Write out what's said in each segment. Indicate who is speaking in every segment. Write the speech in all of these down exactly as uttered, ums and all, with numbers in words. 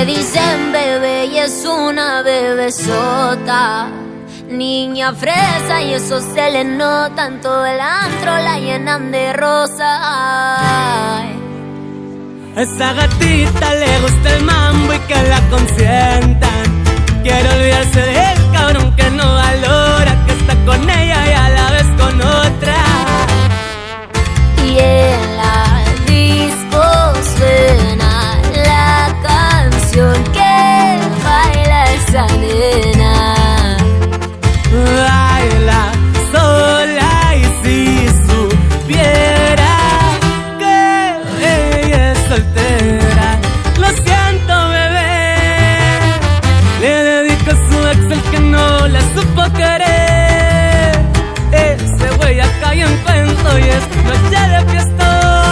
Speaker 1: Le dicen bebé y es una bebesota, niña fresa y eso se le nota. En todo el antro la llenan de rosas.
Speaker 2: A esa gatita le gusta el mambo y que la consientan. Quiere olvidarse del cabrón que no valora, que está con ella y a la vez con otra.
Speaker 1: Y en la disco suena la canción que baila esa nena.
Speaker 2: Baila sola y si supiera que ella es soltera. Lo siento, bebé, le dedico a su ex el que no la supo querer. Ese güey ya cayó en cuento y es noche de fiestón.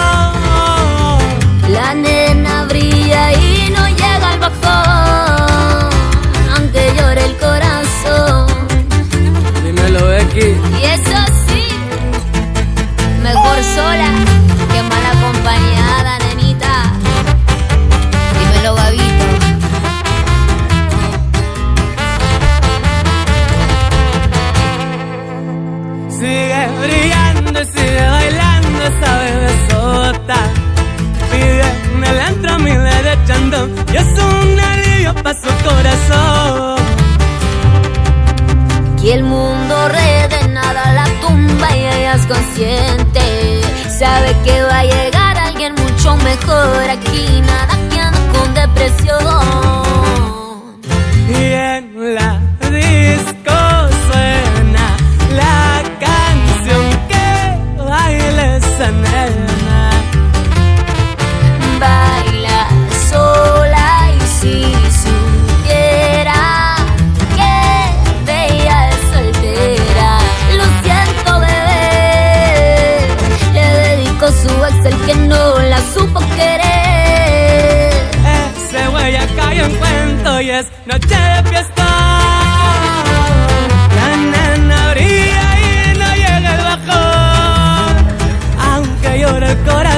Speaker 1: La nena brilla y no llega al bajón, aunque llore el corazón.
Speaker 2: Dímelo, Becky.
Speaker 1: Y eso sí, mejor sola que mal acompañada, nenita. Dímelo, Gabito.
Speaker 2: Sigue brillando y sigue bailando esa bebesota. Pide en el antro mi derechando y es un alivio pa' su corazón.
Speaker 1: Y el mundo red de nada la tumba y ella es consciente. Sabe que va a llegar alguien mucho mejor. Aquí nada que anda con depresión.
Speaker 2: Y en la disco suena la canción que baila esa nena.
Speaker 1: Baila sola y si supiera que bella es soltera. Lo siento, bebé, le dedico su ex el que no la supo querer.
Speaker 2: Ese güey ya cayó en cuento y es noche de fiesta. La nena brilla y no llega el bajón, aunque llore el corazón.